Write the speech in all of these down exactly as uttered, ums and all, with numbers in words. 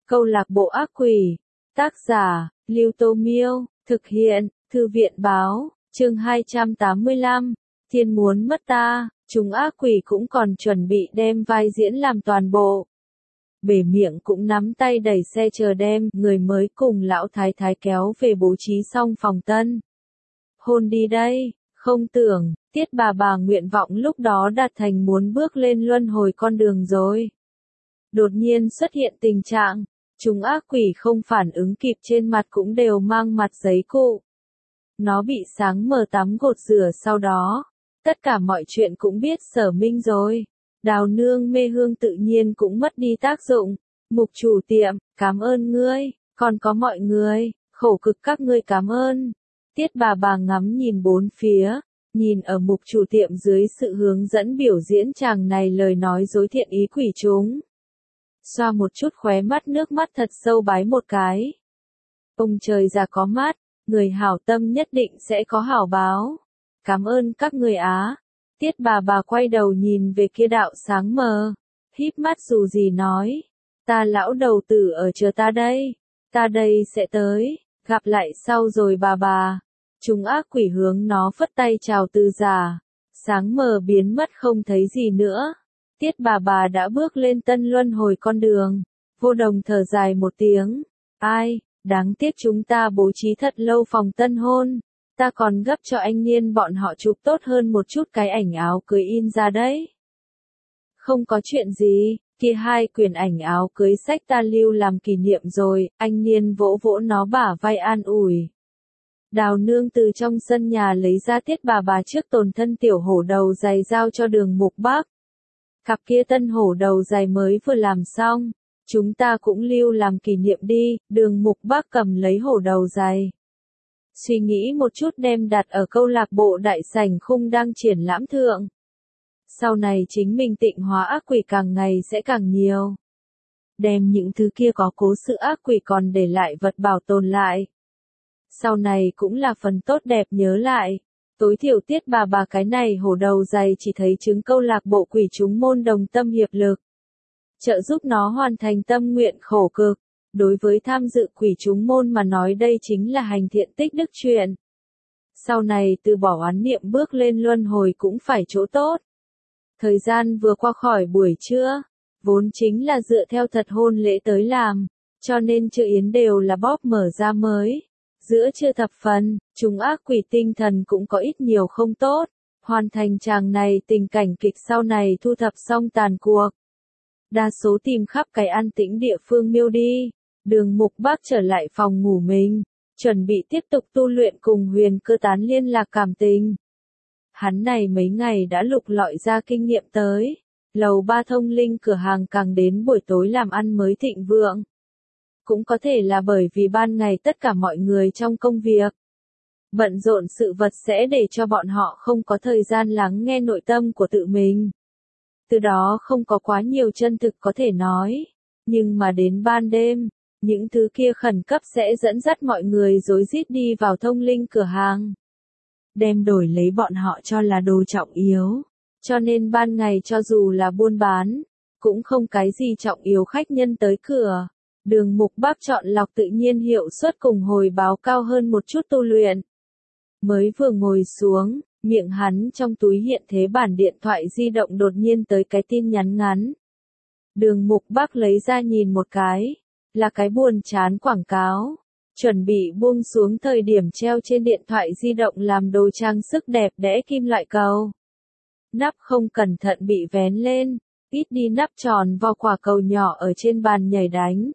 Câu lạc bộ ác quỷ. Tác giả, Lưu Tô Miêu. Thực hiện, Thư viện báo. Chương hai trăm tám mươi lăm. Thiên muốn mất ta. Chúng ác quỷ cũng còn chuẩn bị đem vai diễn làm toàn bộ. Bể miệng cũng nắm tay đẩy xe chờ đem người mới cùng lão thái thái kéo về bố trí xong phòng tân. Hôn đi đây, không tưởng, Tiết bà bà nguyện vọng lúc đó đạt thành muốn bước lên luân hồi con đường rồi. Đột nhiên xuất hiện tình trạng, chúng ác quỷ không phản ứng kịp trên mặt cũng đều mang mặt giấy cụ. Nó bị sáng mờ tắm gột rửa sau đó. Tất cả mọi chuyện cũng biết Sở Minh rồi. Đào nương mê hương tự nhiên cũng mất đi tác dụng. Mục chủ tiệm, cảm ơn ngươi, còn có mọi người, khổ cực các ngươi cảm ơn. Tiết bà bà ngắm nhìn bốn phía, nhìn ở mục chủ tiệm dưới sự hướng dẫn biểu diễn chàng này lời nói dối thiện ý quỷ chúng. Xoa một chút khóe mắt nước mắt thật sâu bái một cái. Ông trời già có mắt, người hảo tâm nhất định sẽ có hảo báo. Cảm ơn các người á. Tiết bà bà quay đầu nhìn về kia đạo sáng mờ, híp mắt dù gì nói. Ta lão đầu tử ở chờ ta đây. Ta đây sẽ tới, gặp lại sau rồi bà bà. Chúng ác quỷ hướng nó phất tay chào từ giả. Sáng mờ biến mất không thấy gì nữa. Tiết bà bà đã bước lên tân luân hồi con đường. Vô Đồng thở dài một tiếng. Ai, đáng tiếc chúng ta bố trí thật lâu phòng tân hôn. Ta còn gấp cho anh Niên bọn họ chụp tốt hơn một chút cái ảnh áo cưới in ra đấy. Không có chuyện gì, kia hai quyển ảnh áo cưới sách ta lưu làm kỷ niệm rồi, anh Niên vỗ vỗ nó bả vai an ủi. Đào nương từ trong sân nhà lấy ra Tiết bà bà trước tồn thân tiểu hổ đầu giày giao cho Đường Mục Bắc. Cặp kia tân hổ đầu giày mới vừa làm xong, chúng ta cũng lưu làm kỷ niệm đi. Đường Mục Bắc cầm lấy hổ đầu giày. Suy nghĩ một chút đem đặt ở câu lạc bộ đại sảnh khung đang triển lãm thượng. Sau này chính mình tịnh hóa ác quỷ càng ngày sẽ càng nhiều. Đem những thứ kia có cố sự ác quỷ còn để lại vật bảo tồn lại. Sau này cũng là phần tốt đẹp nhớ lại. Tối thiểu Tiết bà bà cái này hổ đầu dày chỉ thấy chứng câu lạc bộ quỷ chúng môn đồng tâm hiệp lực. Trợ giúp nó hoàn thành tâm nguyện khổ cực. Đối với tham dự quỷ chúng môn mà nói đây chính là hành thiện tích đức chuyện. Sau này từ bỏ oán niệm bước lên luân hồi cũng phải chỗ tốt. Thời gian vừa qua khỏi buổi trưa, vốn chính là dựa theo thật hôn lễ tới làm, cho nên chợ yến đều là bóp mở ra mới. Giữa trưa thập phần, chúng ác quỷ tinh thần cũng có ít nhiều không tốt, hoàn thành chàng này tình cảnh kịch sau này thu thập xong tàn cuộc. Đa số tìm khắp cái an tĩnh địa phương miêu đi. Đường Mục Bắc trở lại phòng ngủ mình, chuẩn bị tiếp tục tu luyện cùng Huyền Cơ tán liên lạc cảm tình. Hắn này mấy ngày đã lục lọi ra kinh nghiệm tới, lầu ba thông linh cửa hàng càng đến buổi tối làm ăn mới thịnh vượng. Cũng có thể là bởi vì ban ngày tất cả mọi người trong công việc. Bận rộn sự vật sẽ để cho bọn họ không có thời gian lắng nghe nội tâm của tự mình. Từ đó không có quá nhiều chân thực có thể nói. Nhưng mà đến ban đêm, những thứ kia khẩn cấp sẽ dẫn dắt mọi người rối rít đi vào thông linh cửa hàng. Đem đổi lấy bọn họ cho là đồ trọng yếu. Cho nên ban ngày cho dù là buôn bán, cũng không cái gì trọng yếu khách nhân tới cửa. Đường Mục Bắc chọn lọc tự nhiên hiệu suất cùng hồi báo cao hơn một chút tu luyện. Mới vừa ngồi xuống, miệng hắn trong túi hiện thế bản điện thoại di động đột nhiên tới cái tin nhắn ngắn. Đường Mục Bắc lấy ra nhìn một cái. Là cái buồn chán quảng cáo, chuẩn bị buông xuống thời điểm treo trên điện thoại di động làm đồ trang sức đẹp đẽ kim loại cầu. Nắp không cẩn thận bị vén lên, ít đi nắp tròn vo quả cầu nhỏ ở trên bàn nhảy đánh.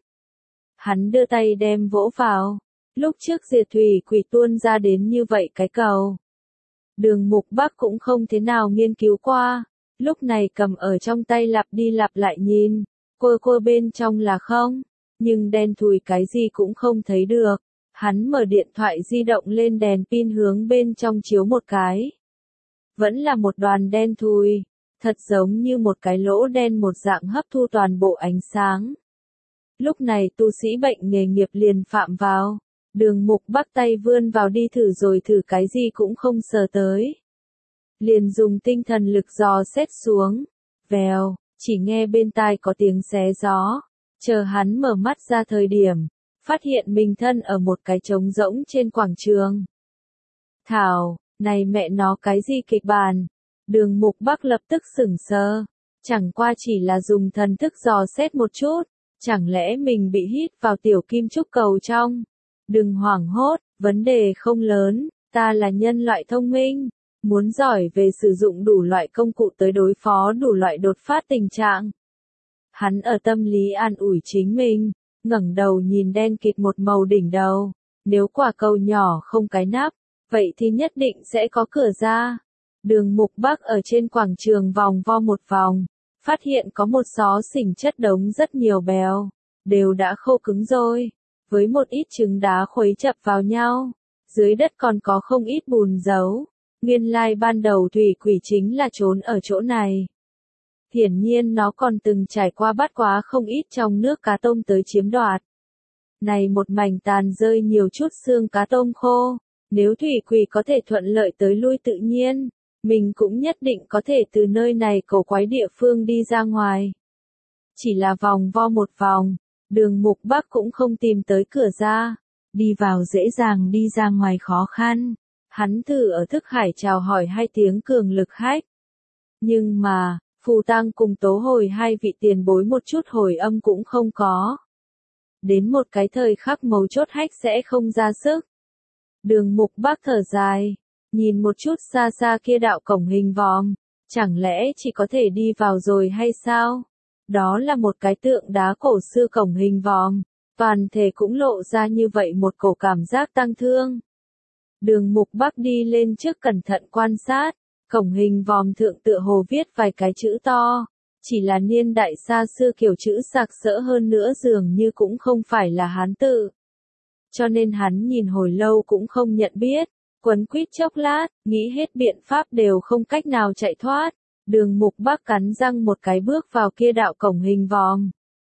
Hắn đưa tay đem vỗ vào, lúc trước diệt thủy quỷ tuôn ra đến như vậy cái cầu. Đường Mục Bắc cũng không thế nào nghiên cứu qua, lúc này cầm ở trong tay lặp đi lặp lại nhìn, cô cô bên trong là không. Nhưng đen thùi cái gì cũng không thấy được. Hắn mở điện thoại di động lên đèn pin hướng bên trong chiếu một cái. Vẫn là một đoàn đen thùi, thật giống như một cái lỗ đen một dạng hấp thu toàn bộ ánh sáng. Lúc này tu sĩ bệnh nghề nghiệp liền phạm vào. Đường Mục Bắc tay vươn vào đi thử rồi thử cái gì cũng không sờ tới. Liền dùng tinh thần lực dò xét xuống. Vèo, chỉ nghe bên tai có tiếng xé gió. Chờ hắn mở mắt ra thời điểm, phát hiện mình thân ở một cái trống rỗng trên quảng trường. Thảo, này mẹ nó cái gì kịch bản? Đường Mục Bắc lập tức sửng sờ. Chẳng qua chỉ là dùng thần thức dò xét một chút. Chẳng lẽ mình bị hít vào tiểu kim trúc cầu trong? Đừng hoảng hốt, vấn đề không lớn, ta là nhân loại thông minh. Muốn giỏi về sử dụng đủ loại công cụ tới đối phó đủ loại đột phát tình trạng. Hắn ở tâm lý an ủi chính mình, ngẩng đầu nhìn đen kịt một màu đỉnh đầu. Nếu quả cầu nhỏ không cái nắp, vậy thì nhất định sẽ có cửa ra. Đường Mục Bắc ở trên quảng trường vòng vo một vòng, phát hiện có một xó xỉnh chất đống rất nhiều bèo, đều đã khô cứng rồi, với một ít trứng đá khuấy chập vào nhau. Dưới đất còn có không ít bùn dấu, nguyên lai ban đầu thủy quỷ chính là trốn ở chỗ này. Hiển nhiên nó còn từng trải qua bắt quá không ít trong nước cá tôm tới chiếm đoạt. Này một mảnh tàn rơi nhiều chút xương cá tôm khô, nếu thủy quỷ có thể thuận lợi tới lui tự nhiên, mình cũng nhất định có thể từ nơi này cổ quái địa phương đi ra ngoài. Chỉ là vòng vo một vòng, Đường Mục Bắc cũng không tìm tới cửa ra, đi vào dễ dàng đi ra ngoài khó khăn. Hắn thử ở thức hải chào hỏi hai tiếng cường lực khách. Nhưng mà, Phù Tăng cùng Tố Hồi hai vị tiền bối một chút hồi âm cũng không có. Đến một cái thời khắc mấu chốt hách sẽ không ra sức. Đường Mục Bắc thở dài, nhìn một chút xa xa kia đạo cổng hình vòm, chẳng lẽ chỉ có thể đi vào rồi hay sao? Đó là một cái tượng đá cổ xưa cổng hình vòm, toàn thể cũng lộ ra như vậy một cổ cảm giác tăng thương. Đường Mục Bắc đi lên trước cẩn thận quan sát, cổng hình vòm thượng tựa hồ viết vài cái chữ to, chỉ là niên đại xa xưa kiểu chữ sặc sỡ hơn nữa dường như cũng không phải là Hán tự. Cho nên hắn nhìn hồi lâu cũng không nhận biết, quấn quýt chốc lát, nghĩ hết biện pháp đều không cách nào chạy thoát. Đường Mục Bắc cắn răng một cái bước vào kia đạo cổng hình vòm.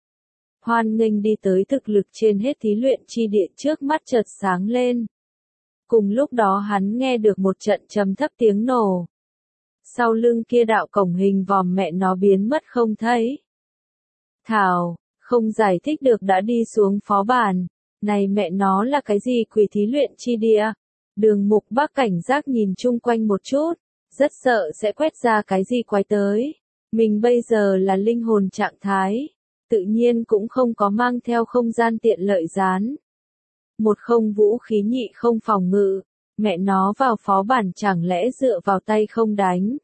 Hoan nghênh đi tới thực lực trên hết thí luyện chi địa, trước mắt chợt sáng lên. Cùng lúc đó hắn nghe được một trận trầm thấp tiếng nổ. Sau lưng kia đạo cổng hình vòm mẹ nó biến mất không thấy. Thảo, không giải thích được đã đi xuống phó bản. Này mẹ nó là cái gì quỷ thí luyện chi địa? Đường Mục Bắc cảnh giác nhìn chung quanh một chút, rất sợ sẽ quét ra cái gì quái tới. Mình bây giờ là linh hồn trạng thái, tự nhiên cũng không có mang theo không gian tiện lợi gián. Một không vũ khí nhị không phòng ngự, mẹ nó vào phó bản chẳng lẽ dựa vào tay không đánh.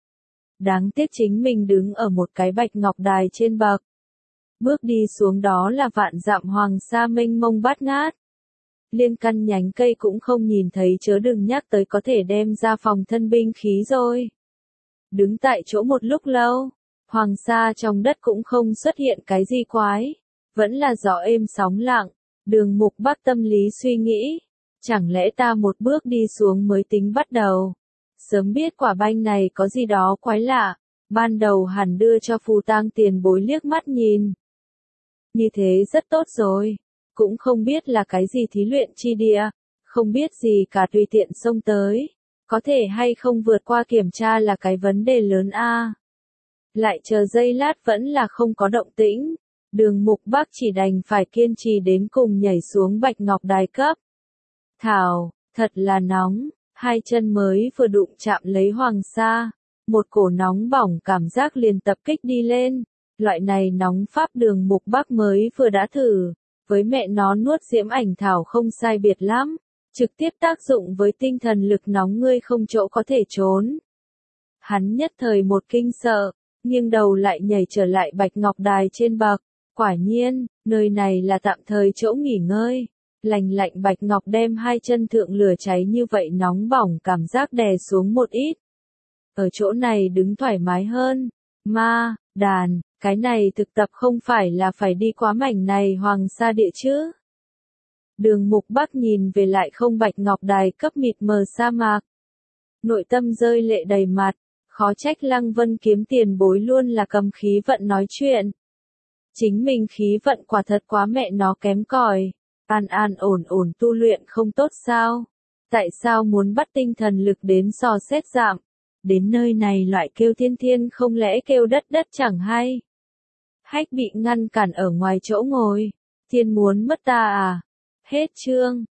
Đáng tiếc chính mình đứng ở một cái bạch ngọc đài trên bậc. Bước đi xuống đó là vạn dặm hoàng sa mênh mông bát ngát. Liên căn nhánh cây cũng không nhìn thấy, chớ đừng nhắc tới có thể đem ra phòng thân binh khí rồi. Đứng tại chỗ một lúc lâu, hoàng sa trong đất cũng không xuất hiện cái gì quái, vẫn là gió êm sóng lặng. Đường Mục Bắc tâm lý suy nghĩ, chẳng lẽ ta một bước đi xuống mới tính bắt đầu. Sớm biết quả banh này có gì đó quái lạ, ban đầu hẳn đưa cho Phù Tang tiền bối liếc mắt nhìn. Như thế rất tốt rồi, cũng không biết là cái gì thí luyện chi địa, không biết gì cả tùy tiện xông tới, có thể hay không vượt qua kiểm tra là cái vấn đề lớn a. Lại chờ giây lát vẫn là không có động tĩnh, Đường Mục Bắc chỉ đành phải kiên trì đến cùng nhảy xuống bạch ngọc đài cấp. Thảo, thật là nóng, hai chân mới vừa đụng chạm lấy hoàng sa, một cổ nóng bỏng cảm giác liền tập kích đi lên. Loại này nóng pháp Đường Mục Bắc mới vừa đã thử, với mẹ nó nuốt diễm ảnh thảo không sai biệt lắm, trực tiếp tác dụng với tinh thần lực nóng ngươi không chỗ có thể trốn. Hắn nhất thời một kinh sợ, nghiêng đầu lại nhảy trở lại bạch ngọc đài trên bậc, quả nhiên, nơi này là tạm thời chỗ nghỉ ngơi. Lành lạnh bạch ngọc đem hai chân thượng lửa cháy như vậy nóng bỏng cảm giác đè xuống một ít. Ở chỗ này đứng thoải mái hơn. Ma, đàn, cái này thực tập không phải là phải đi qua mảnh này hoàng sa địa chứ. Đường Mục Bắc nhìn về lại không bạch ngọc đài cấp mịt mờ sa mạc. Nội tâm rơi lệ đầy mặt, khó trách Lăng Vân kiếm tiền bối luôn là cầm khí vận nói chuyện. Chính mình khí vận quả thật quá mẹ nó kém cỏi. An an ổn ổn tu luyện không tốt sao? Tại sao muốn bắt tinh thần lực đến dò xét giảm? Đến nơi này loại kêu thiên thiên không lẽ kêu đất đất chẳng hay? Hách bị ngăn cản ở ngoài chỗ ngồi. Thiên muốn mất ta à? Hết chương.